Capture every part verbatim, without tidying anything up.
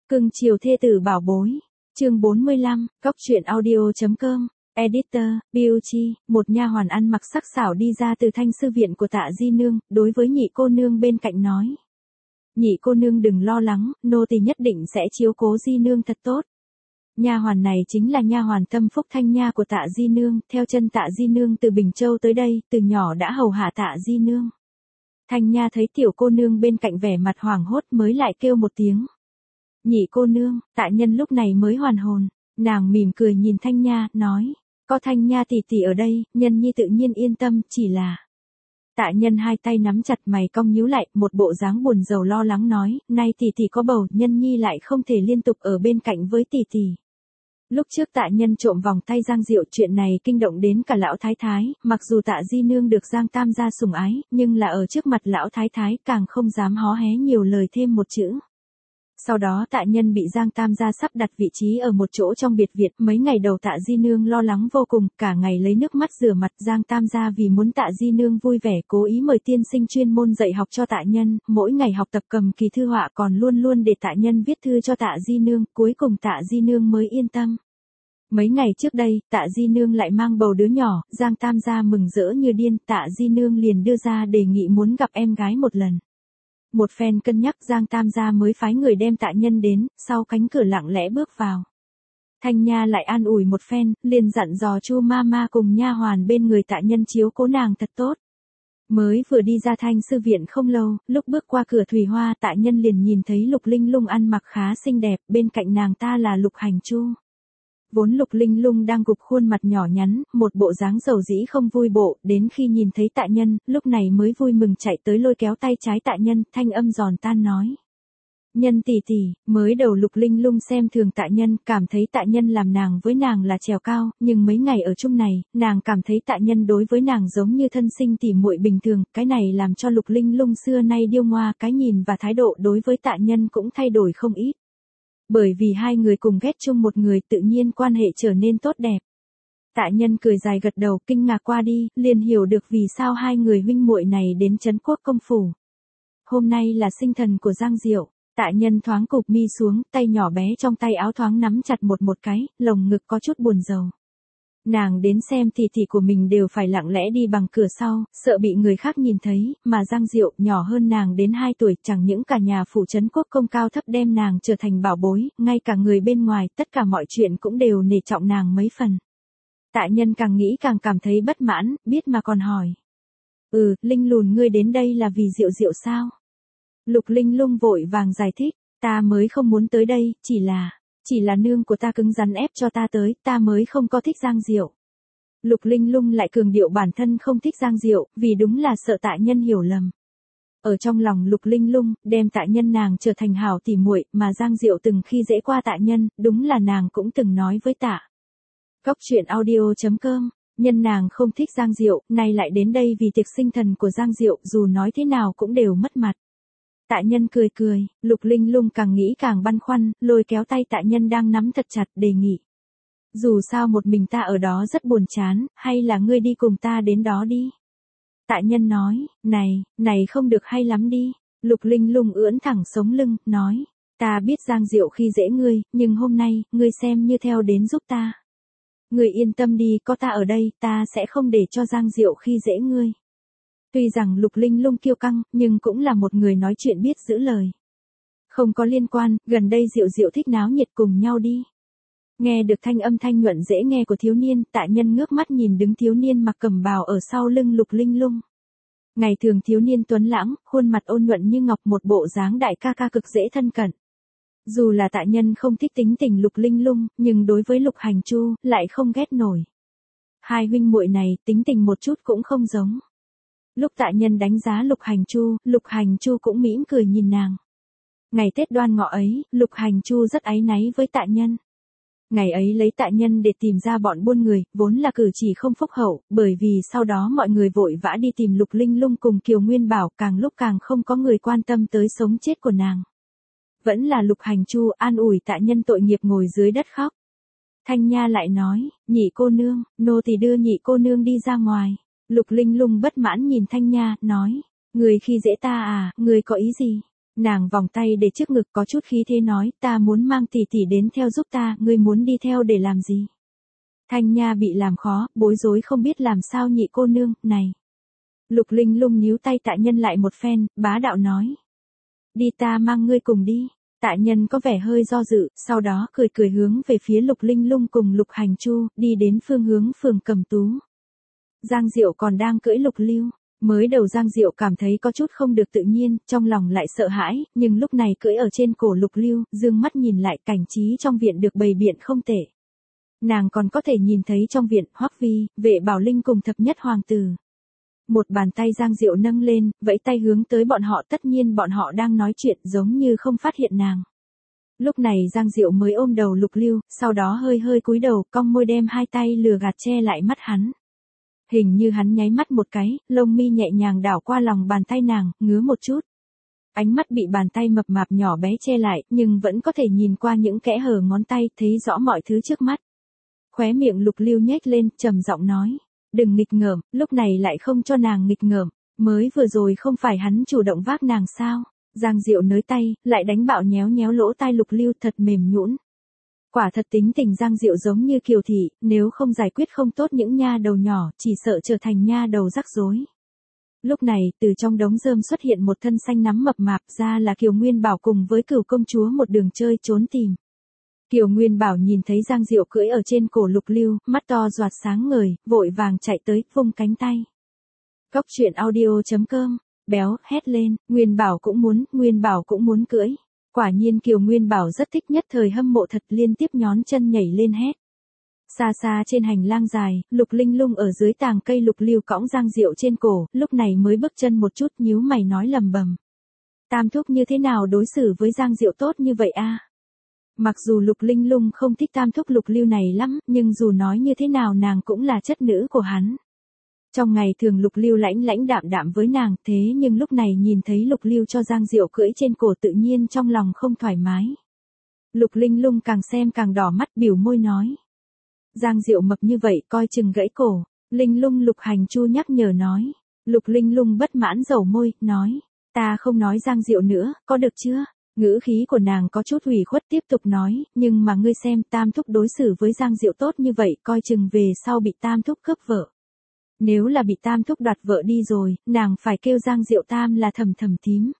Cưng chiều thê tử bảo bối. Chương bốn mươi lăm, Cóc truyện audio chấm com. Editor, Beauty, một nha hoàn ăn mặc sắc sảo đi ra từ thanh sư viện của Tạ Di Nương, đối với nhị cô nương bên cạnh nói. Nhị cô nương đừng lo lắng, nô tỳ nhất định sẽ chiếu cố Di Nương thật tốt. Nha hoàn này chính là nha hoàn Tâm Phúc Thanh Nha của Tạ Di Nương, theo chân Tạ Di Nương từ Bình Châu tới đây, từ nhỏ đã hầu hạ Tạ Di Nương. Thanh Nha thấy tiểu cô nương bên cạnh vẻ mặt hoảng hốt mới lại kêu một tiếng. Nhị cô nương, Tạ Nhân lúc này mới hoàn hồn, nàng mỉm cười nhìn Thanh Nha, nói, có Thanh Nha tỷ tỷ ở đây, Nhân nhi tự nhiên yên tâm, chỉ là... Tạ Nhân hai tay nắm chặt mày cong nhíu lại, một bộ dáng buồn rầu lo lắng nói, nay tỷ tỷ có bầu, Nhân nhi lại không thể liên tục ở bên cạnh với tỷ tỷ. Lúc trước Tạ Nhân trộm vòng tay Giang Diệu, chuyện này kinh động đến cả lão thái thái, mặc dù Tạ Di Nương được Giang Tam gia sủng ái, nhưng là ở trước mặt lão thái thái càng không dám hó hé nhiều lời thêm một chữ. Sau đó Tạ Nhân bị Giang Tam gia sắp đặt vị trí ở một chỗ trong biệt viện, mấy ngày đầu Tạ Di Nương lo lắng vô cùng, cả ngày lấy nước mắt rửa mặt. Giang Tam gia vì muốn Tạ Di Nương vui vẻ cố ý mời tiên sinh chuyên môn dạy học cho Tạ Nhân, mỗi ngày học tập cầm kỳ thư họa, còn luôn luôn để Tạ Nhân viết thư cho Tạ Di Nương, cuối cùng Tạ Di Nương mới yên tâm. Mấy ngày trước đây, Tạ Di Nương lại mang bầu đứa nhỏ, Giang Tam gia mừng rỡ như điên, Tạ Di Nương liền đưa ra đề nghị muốn gặp em gái một lần. Một phen cân nhắc Giang Tam gia mới phái người đem Tạ Nhân đến, sau cánh cửa lặng lẽ bước vào. Thanh Nha lại an ủi một phen, liền dặn dò Chu Mama cùng nha hoàn bên người Tạ Nhân chiếu cố nàng thật tốt. Mới vừa đi ra thanh sư viện không lâu, lúc bước qua cửa thủy hoa Tạ Nhân liền nhìn thấy Lục Linh Lung ăn mặc khá xinh đẹp, bên cạnh nàng ta là Lục Hành Chu. Vốn Lục Linh Lung đang gục khuôn mặt nhỏ nhắn, một bộ dáng dầu dĩ không vui bộ, đến khi nhìn thấy Tạ Nhân, lúc này mới vui mừng chạy tới lôi kéo tay trái Tạ Nhân, thanh âm giòn tan nói. Nhân tỷ tỷ, mới đầu Lục Linh Lung xem thường Tạ Nhân, cảm thấy Tạ Nhân làm nàng với nàng là trèo cao, nhưng mấy ngày ở chung này, nàng cảm thấy Tạ Nhân đối với nàng giống như thân sinh tỉ muội bình thường, cái này làm cho Lục Linh Lung xưa nay điêu ngoa, cái nhìn và thái độ đối với Tạ Nhân cũng thay đổi không ít. Bởi vì hai người cùng ghét chung một người tự nhiên quan hệ trở nên tốt đẹp. Tạ Nhân cười dài gật đầu kinh ngạc qua đi, liền hiểu được vì sao hai người huynh muội này đến Trấn Quốc công phủ. Hôm nay là sinh thần của Giang Diệu, Tạ Nhân thoáng cụp mi xuống, tay nhỏ bé trong tay áo thoáng nắm chặt một một cái, lồng ngực có chút buồn rầu. Nàng đến xem tỷ tỷ của mình đều phải lặng lẽ đi bằng cửa sau, sợ bị người khác nhìn thấy, mà Giang Diệu nhỏ hơn nàng đến hai tuổi, chẳng những cả nhà phủ Trấn Quốc công cao thấp đem nàng trở thành bảo bối, ngay cả người bên ngoài, tất cả mọi chuyện cũng đều nể trọng nàng mấy phần. Tạ Nhân càng nghĩ càng cảm thấy bất mãn, biết mà còn hỏi. Ừ, Linh lùn ngươi đến đây là vì Diệu Diệu sao? Lục Linh Lung vội vàng giải thích, ta mới không muốn tới đây, chỉ là... Chỉ là nương của ta cứng rắn ép cho ta tới, ta mới không có thích Giang Diệu. Lục Linh Lung lại cường điệu bản thân không thích Giang Diệu, vì đúng là sợ Tạ Nhân hiểu lầm. Ở trong lòng Lục Linh Lung, đem Tạ Nhân nàng trở thành hảo tỉ muội, mà Giang Diệu từng khi dễ qua Tạ Nhân, đúng là nàng cũng từng nói với Tạ. Cóc truyện audio chấm com, nhân nàng không thích Giang Diệu, nay lại đến đây vì tiệc sinh thần của Giang Diệu, dù nói thế nào cũng đều mất mặt. Tạ Nhân cười cười, Lục Linh Lung càng nghĩ càng băn khoăn, lôi kéo tay Tạ Nhân đang nắm thật chặt, đề nghị. Dù sao một mình ta ở đó rất buồn chán, hay là ngươi đi cùng ta đến đó đi. Tạ Nhân nói, này, này không được hay lắm đi. Lục Linh Lung ưỡn thẳng sống lưng, nói, ta biết Giang Diệu khi dễ ngươi, nhưng hôm nay, ngươi xem như theo đến giúp ta. Ngươi yên tâm đi, có ta ở đây, ta sẽ không để cho Giang Diệu khi dễ ngươi. Tuy rằng Lục Linh Lung kiêu căng, nhưng cũng là một người nói chuyện biết giữ lời. Không có liên quan, gần đây Diệu Diệu thích náo nhiệt cùng nhau đi. Nghe được thanh âm thanh nhuận dễ nghe của thiếu niên, Tạ Nhân ngước mắt nhìn đứng thiếu niên mặc cẩm bào ở sau lưng Lục Linh Lung. Ngày thường thiếu niên tuấn lãng, khuôn mặt ôn nhuận như ngọc, một bộ dáng đại ca ca cực dễ thân cận. Dù là Tạ Nhân không thích tính tình Lục Linh Lung, nhưng đối với Lục Hành Chu, lại không ghét nổi. Hai huynh muội này, tính tình một chút cũng không giống. Lúc Tạ Nhân đánh giá Lục Hành Chu, Lục Hành Chu cũng mỉm cười nhìn nàng. Ngày Tết Đoan Ngọ ấy, Lục Hành Chu rất áy náy với Tạ Nhân. Ngày ấy lấy Tạ Nhân để tìm ra bọn buôn người, vốn là cử chỉ không phúc hậu, bởi vì sau đó mọi người vội vã đi tìm Lục Linh Lung cùng Kiều Nguyên Bảo, càng lúc càng không có người quan tâm tới sống chết của nàng. Vẫn là Lục Hành Chu an ủi Tạ Nhân tội nghiệp ngồi dưới đất khóc. Thanh Nha lại nói, nhị cô nương, nô tỳ đưa nhị cô nương đi ra ngoài. Lục Linh Lung bất mãn nhìn Thanh Nha, nói, người khi dễ ta à, người có ý gì? Nàng vòng tay để trước ngực có chút khí thế nói, ta muốn mang tỷ tỷ đến theo giúp ta, ngươi muốn đi theo để làm gì? Thanh Nha bị làm khó, bối rối không biết làm sao nhị cô nương, này. Lục Linh Lung níu tay Tạ Nhân lại một phen, bá đạo nói. Đi ta mang ngươi cùng đi. Tạ Nhân có vẻ hơi do dự, sau đó cười cười hướng về phía Lục Linh Lung cùng Lục Hành Chu, đi đến phương hướng phường Cẩm Tú. Giang Diệu còn đang cưỡi Lục Lưu. Mới đầu Giang Diệu cảm thấy có chút không được tự nhiên, trong lòng lại sợ hãi, nhưng lúc này cưỡi ở trên cổ Lục Lưu, dương mắt nhìn lại cảnh trí trong viện được bày biện không tệ. Nàng còn có thể nhìn thấy trong viện, Hoắc Vi, Vệ Bảo Linh cùng thập nhất hoàng tử. Một bàn tay Giang Diệu nâng lên, vẫy tay hướng tới bọn họ, tất nhiên bọn họ đang nói chuyện giống như không phát hiện nàng. Lúc này Giang Diệu mới ôm đầu Lục Lưu, sau đó hơi hơi cúi đầu, cong môi đem hai tay lừa gạt che lại mắt hắn. Hình như hắn nháy mắt một cái, lông mi nhẹ nhàng đảo qua lòng bàn tay nàng, ngứa một chút. Ánh mắt bị bàn tay mập mạp nhỏ bé che lại, nhưng vẫn có thể nhìn qua những kẽ hở ngón tay, thấy rõ mọi thứ trước mắt. Khóe miệng Lục Lưu nhếch lên, trầm giọng nói. Đừng nghịch ngợm, lúc này lại không cho nàng nghịch ngợm. Mới vừa rồi không phải hắn chủ động vác nàng sao? Giang Diệu nới tay, lại đánh bạo nhéo nhéo lỗ tai Lục Lưu thật mềm nhũn. Quả thật tính tình Giang Diệu giống như Kiều Thị, nếu không giải quyết không tốt những nha đầu nhỏ, chỉ sợ trở thành nha đầu rắc rối. Lúc này, từ trong đống rơm xuất hiện một thân xanh nắm mập mạp, ra là Kiều Nguyên Bảo cùng với Cửu công chúa một đường chơi trốn tìm. Kiều Nguyên Bảo nhìn thấy Giang Diệu cưỡi ở trên cổ Lục Lưu, mắt to doạt sáng ngời, vội vàng chạy tới, vung cánh tay. Cóc truyện audio chấm com, béo, hét lên, Nguyên Bảo cũng muốn, Nguyên Bảo cũng muốn cưỡi. Quả nhiên Kiều Nguyên Bảo rất thích, nhất thời hâm mộ thật, liên tiếp nhón chân nhảy lên hét. Xa xa trên hành lang dài, Lục Linh Lung ở dưới tàng cây Lục Lưu cõng Giang Diệu trên cổ, lúc này mới bước chân một chút, nhíu mày nói lầm bầm. Tam thúc như thế nào đối xử với Giang Diệu tốt như vậy a? Mặc dù Lục Linh Lung không thích tam thúc Lục Lưu này lắm, nhưng dù nói như thế nào nàng cũng là chất nữ của hắn. Trong ngày thường Lục Lưu lãnh lãnh đạm đạm với nàng, thế nhưng lúc này nhìn thấy Lục Lưu cho Giang Diệu cưỡi trên cổ tự nhiên trong lòng không thoải mái. Lục Linh Lung càng xem càng đỏ mắt, biểu môi nói. Giang Diệu mập như vậy coi chừng gãy cổ. Linh Lung Lục Hành Chu nhắc nhở nói. Lục Linh Lung bất mãn dầu môi, nói. Ta không nói Giang Diệu nữa, có được chưa? Ngữ khí của nàng có chút ủy khuất, tiếp tục nói, nhưng mà ngươi xem tam thúc đối xử với Giang Diệu tốt như vậy, coi chừng về sau bị tam thúc cướp vợ. Nếu là bị tam thúc đoạt vợ đi rồi, nàng phải kêu Giang Diệu tam là thầm thầm thím.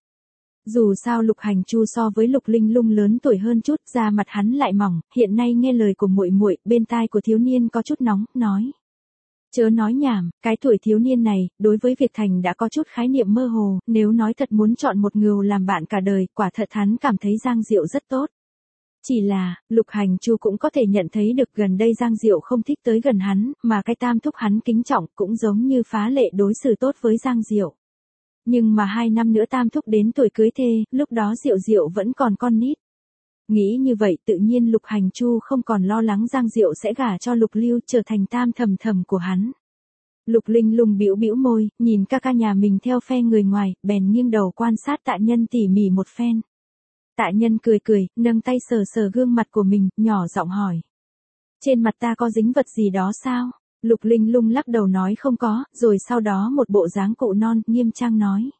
Dù sao Lục Hành Chu so với Lục Linh Lung lớn tuổi hơn chút, da mặt hắn lại mỏng, hiện nay nghe lời của muội muội, bên tai của thiếu niên có chút nóng, nói. Chớ nói nhảm, cái tuổi thiếu niên này, đối với việc thành đã có chút khái niệm mơ hồ, nếu nói thật muốn chọn một ngưu làm bạn cả đời, quả thật hắn cảm thấy Giang Diệu rất tốt. Chỉ là, Lục Hành Chu cũng có thể nhận thấy được gần đây Giang Diệu không thích tới gần hắn, mà cái tam thúc hắn kính trọng cũng giống như phá lệ đối xử tốt với Giang Diệu. Nhưng mà hai năm nữa tam thúc đến tuổi cưới thê, lúc đó Diệu Diệu vẫn còn con nít. Nghĩ như vậy tự nhiên Lục Hành Chu không còn lo lắng Giang Diệu sẽ gả cho Lục Lưu trở thành tam thầm thầm của hắn. Lục Linh Lung bĩu bĩu môi, nhìn ca ca nhà mình theo phe người ngoài, bèn nghiêng đầu quan sát Tạ Nhân tỉ mỉ một phen. Tạ Nhân cười cười, nâng tay sờ sờ gương mặt của mình, nhỏ giọng hỏi. Trên mặt ta có dính vật gì đó sao? Lục Linh Lung lắc đầu nói không có, rồi sau đó một bộ dáng cụ non, nghiêm trang nói.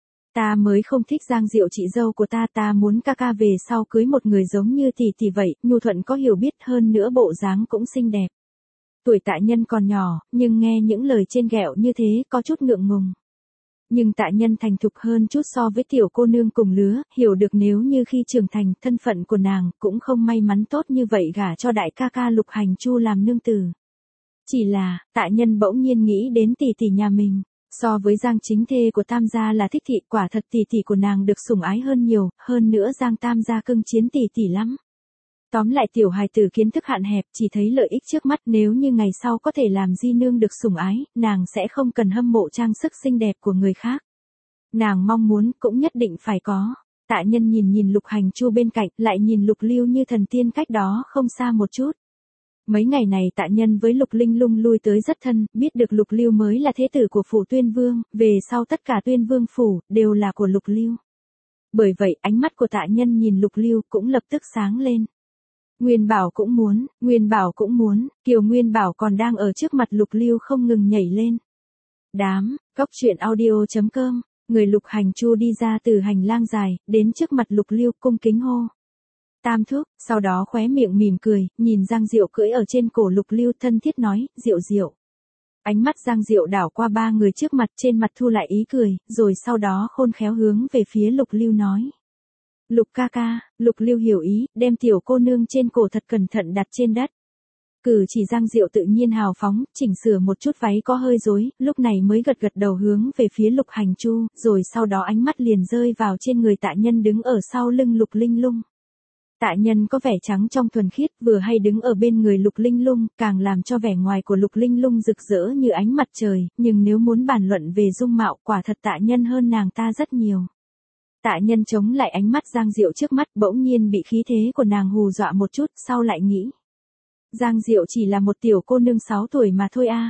Ta mới không thích Giang Diệu chị dâu của ta, ta muốn ca ca về sau cưới một người giống như tỷ tỷ vậy, nhu thuận có hiểu biết hơn nữa bộ dáng cũng xinh đẹp. Tuổi Tạ Nhân còn nhỏ, nhưng nghe những lời trên ghẹo như thế có chút ngượng ngùng. Nhưng Tạ Nhân thành thục hơn chút so với tiểu cô nương cùng lứa, hiểu được nếu như khi trưởng thành thân phận của nàng cũng không may mắn tốt như vậy gả cho đại ca ca Lục Hành Chu làm nương tử. Chỉ là, Tạ Nhân bỗng nhiên nghĩ đến tỷ tỷ nhà mình. So với Giang chính thê của Tam gia là thích thị, quả thật tỷ tỷ của nàng được sủng ái hơn nhiều, hơn nữa Giang Tam gia cưng chiến tỷ tỷ lắm. Tóm lại tiểu hài tử kiến thức hạn hẹp, chỉ thấy lợi ích trước mắt, nếu như ngày sau có thể làm di nương được sủng ái, nàng sẽ không cần hâm mộ trang sức xinh đẹp của người khác. Nàng mong muốn cũng nhất định phải có. Tạ Nhân nhìn nhìn Lục Hành Chu bên cạnh, lại nhìn Lục Lưu như thần tiên cách đó không xa một chút. Mấy ngày này Tạ Nhân với Lục Linh Lung lui tới rất thân, biết được Lục Lưu mới là thế tử của phủ Tuyên Vương, về sau tất cả Tuyên Vương phủ đều là của Lục Lưu. Bởi vậy ánh mắt của Tạ Nhân nhìn Lục Lưu cũng lập tức sáng lên. Nguyên Bảo cũng muốn, Nguyên Bảo cũng muốn, Kiều Nguyên Bảo còn đang ở trước mặt Lục Lưu không ngừng nhảy lên. Đám, cóc truyện audio chấm com Người Lục Hành Chu đi ra từ hành lang dài, đến trước mặt Lục Lưu cung kính hô. Tam thúc, sau đó khóe miệng mỉm cười, nhìn Giang Diệu cưỡi ở trên cổ Lục Lưu thân thiết nói, Diệu Diệu. Ánh mắt Giang Diệu đảo qua ba người trước mặt, trên mặt thu lại ý cười, rồi sau đó khôn khéo hướng về phía Lục Lưu nói. Lục ca ca, Lục Lưu hiểu ý, đem tiểu cô nương trên cổ thật cẩn thận đặt trên đất. Cử chỉ Giang Diệu tự nhiên hào phóng, chỉnh sửa một chút váy có hơi rối, lúc này mới gật gật đầu hướng về phía Lục Hành Chu, rồi sau đó ánh mắt liền rơi vào trên người tạ nhân đứng ở sau lưng Lục Linh Lung. Tạ nhân có vẻ trắng trong thuần khiết, vừa hay đứng ở bên người Lục Linh Lung, càng làm cho vẻ ngoài của Lục Linh Lung rực rỡ như ánh mặt trời, nhưng nếu muốn bàn luận về dung mạo, quả thật tạ nhân hơn nàng ta rất nhiều. Tạ nhân chống lại ánh mắt Giang Diệu trước mắt, bỗng nhiên bị khí thế của nàng hù dọa một chút, sau lại nghĩ. Giang Diệu chỉ là một tiểu cô nương sáu tuổi mà thôi a.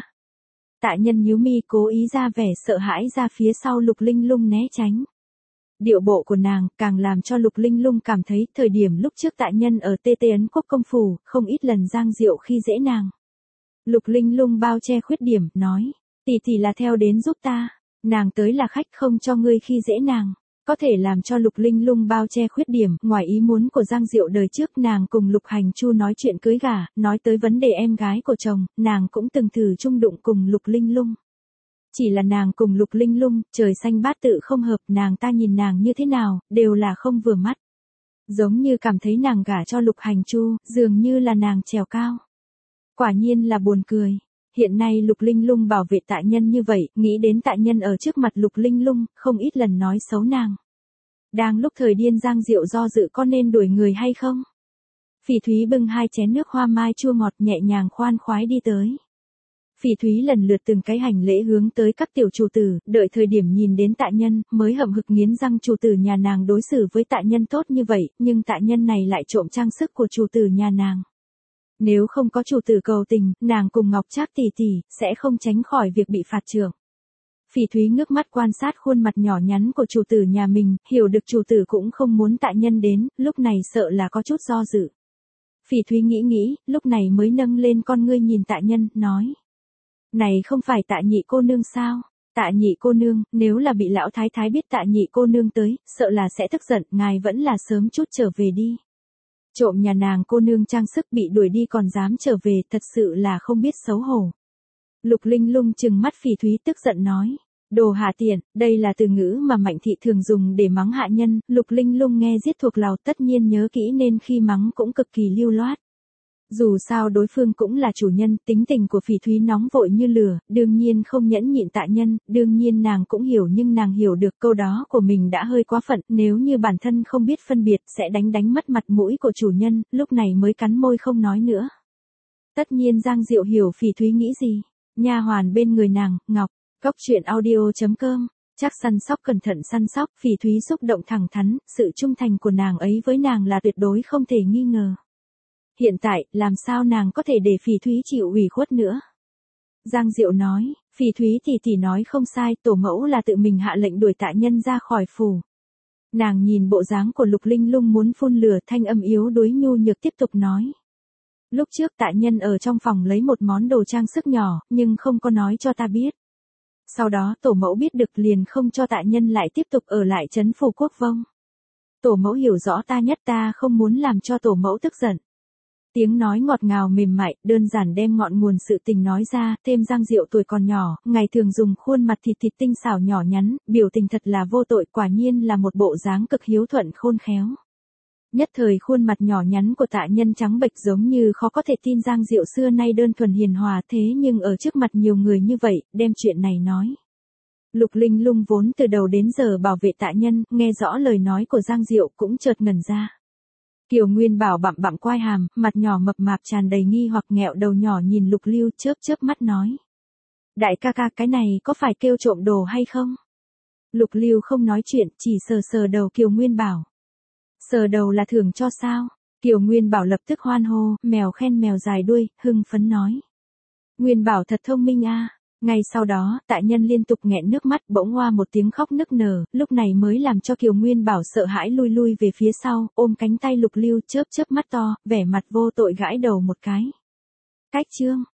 Tạ nhân nhíu mi cố ý ra vẻ sợ hãi ra phía sau Lục Linh Lung né tránh. Điệu bộ của nàng càng làm cho Lục Linh Lung cảm thấy thời điểm lúc trước tạ nhân ở tê tê ấn quốc công phủ, không ít lần Giang Diệu khi dễ nàng. Lục Linh Lung bao che khuyết điểm, nói, tỷ tỷ là theo đến giúp ta, nàng tới là khách không cho ngươi khi dễ nàng. Có thể làm cho Lục Linh Lung bao che khuyết điểm, ngoài ý muốn của Giang Diệu đời trước nàng cùng Lục Hành Chu nói chuyện cưới gả, nói tới vấn đề em gái của chồng, nàng cũng từng thử chung đụng cùng Lục Linh Lung. Chỉ là nàng cùng Lục Linh Lung, trời xanh bát tự không hợp, nàng ta nhìn nàng như thế nào, đều là không vừa mắt. Giống như cảm thấy nàng gả cho Lục Hành Chu, dường như là nàng trèo cao. Quả nhiên là buồn cười. Hiện nay Lục Linh Lung bảo vệ tạ nhân như vậy, nghĩ đến tạ nhân ở trước mặt Lục Linh Lung, không ít lần nói xấu nàng. Đang lúc thời điên Giang Diệu do dự có nên đuổi người hay không? Phỉ Thúy bưng hai chén nước hoa mai chua ngọt nhẹ nhàng khoan khoái đi tới. Phỉ Thúy lần lượt từng cái hành lễ hướng tới các tiểu chủ tử, đợi thời điểm nhìn đến tạ nhân, mới hậm hực nghiến răng chủ tử nhà nàng đối xử với tạ nhân tốt như vậy, nhưng tạ nhân này lại trộm trang sức của chủ tử nhà nàng. Nếu không có chủ tử cầu tình, nàng cùng Ngọc Trác tỷ tỷ, sẽ không tránh khỏi việc bị phạt trưởng. Phỉ Thúy ngước mắt quan sát khuôn mặt nhỏ nhắn của chủ tử nhà mình, hiểu được chủ tử cũng không muốn tạ nhân đến, lúc này sợ là có chút do dự. Phỉ Thúy nghĩ nghĩ, lúc này mới nâng lên con ngươi nhìn tạ nhân, nói. Này không phải tạ nhị cô nương sao? Tạ nhị cô nương, nếu là bị lão thái thái biết tạ nhị cô nương tới, sợ là sẽ tức giận, ngài vẫn là sớm chút trở về đi. Trộm nhà nàng cô nương trang sức bị đuổi đi còn dám trở về, thật sự là không biết xấu hổ. Lục Linh Lung trừng mắt Phỉ Thúy tức giận nói. Đồ hạ tiện, đây là từ ngữ mà Mạnh thị thường dùng để mắng hạ nhân, Lục Linh Lung nghe giết thuộc lòng tất nhiên nhớ kỹ nên khi mắng cũng cực kỳ lưu loát. Dù sao đối phương cũng là chủ nhân, tính tình của Phỉ Thúy nóng vội như lửa, đương nhiên không nhẫn nhịn tạ nhân, đương nhiên nàng cũng hiểu nhưng nàng hiểu được câu đó của mình đã hơi quá phận, nếu như bản thân không biết phân biệt sẽ đánh đánh mất mặt mũi của chủ nhân, lúc này mới cắn môi không nói nữa. Tất nhiên Giang Diệu hiểu Phỉ Thúy nghĩ gì, nha hoàn bên người nàng, Ngọc, Góc Truyện Audio chấm com, chắc săn sóc cẩn thận săn sóc, Phỉ Thúy xúc động thẳng thắn, sự trung thành của nàng ấy với nàng là tuyệt đối không thể nghi ngờ. Hiện tại, làm sao nàng có thể để Phỉ Thúy chịu ủy khuất nữa? Giang Diệu nói, Phỉ Thúy tỷ tỷ nói không sai, tổ mẫu là tự mình hạ lệnh đuổi tạ nhân ra khỏi phủ. Nàng nhìn bộ dáng của Lục Linh Lung muốn phun lửa, thanh âm yếu đuối nhu nhược tiếp tục nói. Lúc trước tạ nhân ở trong phòng lấy một món đồ trang sức nhỏ, nhưng không có nói cho ta biết. Sau đó tổ mẫu biết được liền không cho tạ nhân lại tiếp tục ở lại trấn phủ Quốc Vông. Tổ mẫu hiểu rõ ta nhất, ta không muốn làm cho tổ mẫu tức giận. Tiếng nói ngọt ngào mềm mại, đơn giản đem ngọn nguồn sự tình nói ra, thêm Giang Diệu tuổi còn nhỏ, ngày thường dùng khuôn mặt thịt thịt tinh xảo nhỏ nhắn, biểu tình thật là vô tội, quả nhiên là một bộ dáng cực hiếu thuận khôn khéo. Nhất thời khuôn mặt nhỏ nhắn của tạ nhân trắng bệch giống như khó có thể tin Giang Diệu xưa nay đơn thuần hiền hòa thế nhưng ở trước mặt nhiều người như vậy, đem chuyện này nói. Lục Linh Lung vốn từ đầu đến giờ bảo vệ tạ nhân, nghe rõ lời nói của Giang Diệu cũng chợt ngẩn ra. Kiều Nguyên Bảo bặm bặm quai hàm, mặt nhỏ mập mạp tràn đầy nghi hoặc nghẹo đầu nhỏ nhìn Lục Lưu chớp chớp mắt nói. Đại ca ca cái này có phải kêu trộm đồ hay không? Lục Lưu không nói chuyện, chỉ sờ sờ đầu Kiều Nguyên Bảo. Sờ đầu là thưởng cho sao? Kiều Nguyên Bảo lập tức hoan hô, mèo khen mèo dài đuôi, hưng phấn nói. Nguyên Bảo thật thông minh a. Ngay sau đó, tạ nhân liên tục nghẹn nước mắt bỗng hoa một tiếng khóc nức nở, lúc này mới làm cho Kiều Nguyên Bảo sợ hãi lui lui về phía sau, ôm cánh tay Lục Lưu chớp chớp mắt to, vẻ mặt vô tội gãi đầu một cái. Cách chương.